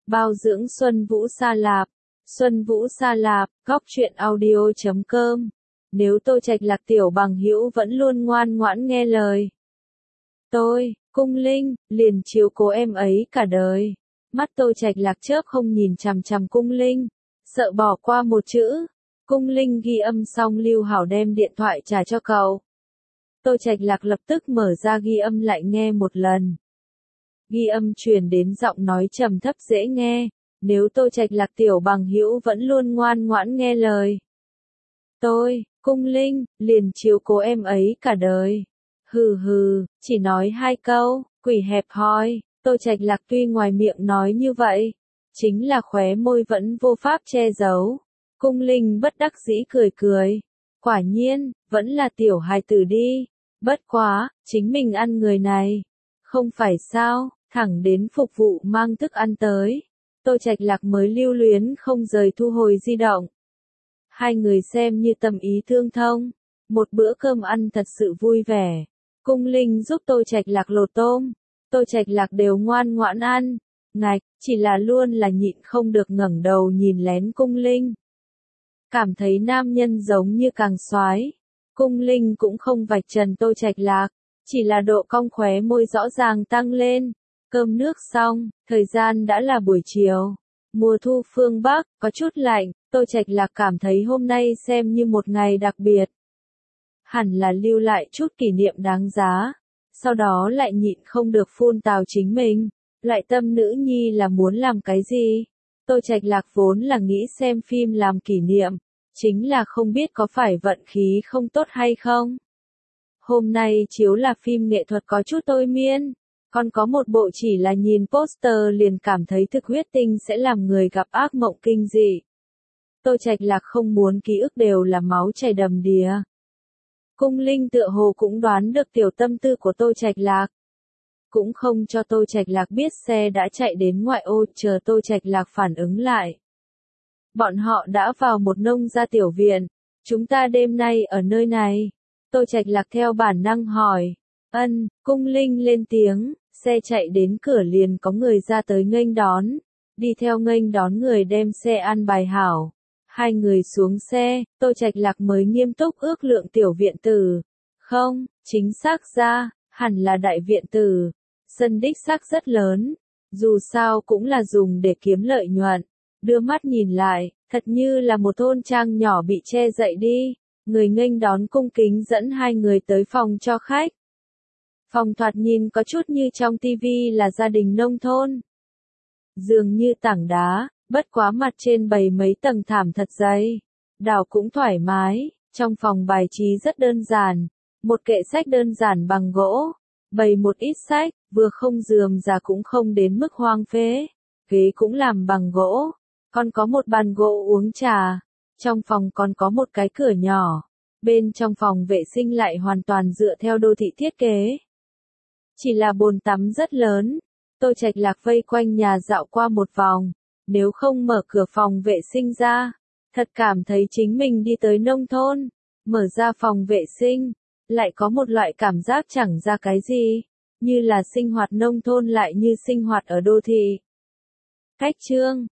Bao dưỡng Xuân Vũ Sa Lạp. Xuân Vũ Sa Lạp, góc truyện audio.com. Nếu Tô Trạch Lạc tiểu bằng hữu vẫn luôn ngoan ngoãn nghe lời tôi, Cung Linh, liền chiếu cố em ấy cả đời. Mắt Tô Trạch Lạc chớp không nhìn chằm chằm Cung Linh, sợ bỏ qua một chữ. Cung Linh ghi âm xong Lưu Hảo đem điện thoại trả cho cậu. Tô Trạch Lạc lập tức mở ra ghi âm lại nghe một lần. Ghi âm truyền đến giọng nói trầm thấp dễ nghe. Nếu Tô Trạch Lạc tiểu bằng hữu vẫn luôn ngoan ngoãn nghe lời tôi, Cung Linh, liền chiếu cố em ấy cả đời. Hừ hừ, chỉ nói 2 câu, quỷ hẹp hòi. Tô Trạch Lạc tuy ngoài miệng nói như vậy, chính là khóe môi vẫn vô pháp che giấu. Cung Linh bất đắc dĩ cười cười. Quả nhiên, vẫn là tiểu hài tử đi. Bất quá, chính mình ăn người này. Không phải sao, thẳng đến phục vụ mang thức ăn tới. Tô Trạch Lạc mới lưu luyến không rời thu hồi di động. Hai người xem như tâm ý tương thông. Một bữa cơm ăn thật sự vui vẻ. Cung Linh giúp Tô Trạch Lạc lột tôm. Tô Trạch Lạc đều ngoan ngoãn ăn. Ngạch, chỉ là luôn là nhịn không được ngẩng đầu nhìn lén Cung Linh. Cảm thấy nam nhân giống như càng soái. Cung Linh cũng không vạch trần Tô Trạch Lạc, chỉ là độ cong khóe môi rõ ràng tăng lên. Cơm nước xong, thời gian đã là buổi chiều. Mùa thu phương Bắc, có chút lạnh, Tô Trạch Lạc cảm thấy hôm nay xem như một ngày đặc biệt. Hẳn là lưu lại chút kỷ niệm đáng giá. Sau đó lại nhịn không được phun tào chính mình. Loại tâm nữ nhi là muốn làm cái gì? Tô Trạch Lạc vốn là nghĩ xem phim làm kỷ niệm. Chính là không biết có phải vận khí không tốt hay không. Hôm nay chiếu là phim nghệ thuật có chút thôi miên. Còn có một bộ chỉ là nhìn poster liền cảm thấy thực huyết tinh sẽ làm người gặp ác mộng kinh dị. Tô Trạch Lạc không muốn ký ức đều là máu chảy đầm đìa. Cung Linh tựa hồ cũng đoán được tiểu tâm tư của Tô Trạch Lạc. Cũng không cho Tô Trạch Lạc biết xe đã chạy đến ngoại ô, chờ Tô Trạch Lạc phản ứng lại. Bọn họ đã vào một nông gia tiểu viện. Chúng ta đêm nay ở nơi này. Tô Trạch Lạc theo bản năng hỏi. Ân, Cung Linh lên tiếng, xe chạy đến cửa liền có người ra tới nghênh đón. Đi theo nghênh đón người đem xe an bài hảo. Hai người xuống xe, Tô Trạch Lạc mới nghiêm túc ước lượng tiểu viện tử. Không, chính xác ra, hẳn là đại viện tử. Sân đích xác rất lớn. Dù sao cũng là dùng để kiếm lợi nhuận. Đưa mắt nhìn lại, thật như là một thôn trang nhỏ bị che dậy đi. Người nghênh đón cung kính dẫn hai người tới phòng cho khách. Phòng thoạt nhìn có chút như trong tivi là gia đình nông thôn. Dường như tảng đá, bất quá mặt trên bày mấy tầng thảm thật dày. Đảo cũng thoải mái, trong phòng bài trí rất đơn giản. Một kệ sách đơn giản bằng gỗ, bày một ít sách, vừa không rườm rà cũng không đến mức hoang phế. Ghế cũng làm bằng gỗ, còn có một bàn gỗ uống trà. Trong phòng còn có một cái cửa nhỏ. Bên trong phòng vệ sinh lại hoàn toàn dựa theo đô thị thiết kế. Chỉ là bồn tắm rất lớn. Tô Trạch Lạc vây quanh nhà dạo qua một vòng. Nếu không mở cửa phòng vệ sinh ra, thật cảm thấy chính mình đi tới nông thôn. Mở ra phòng vệ sinh, lại có một loại cảm giác chẳng ra cái gì. Như là sinh hoạt nông thôn lại như sinh hoạt ở đô thị. Cách chương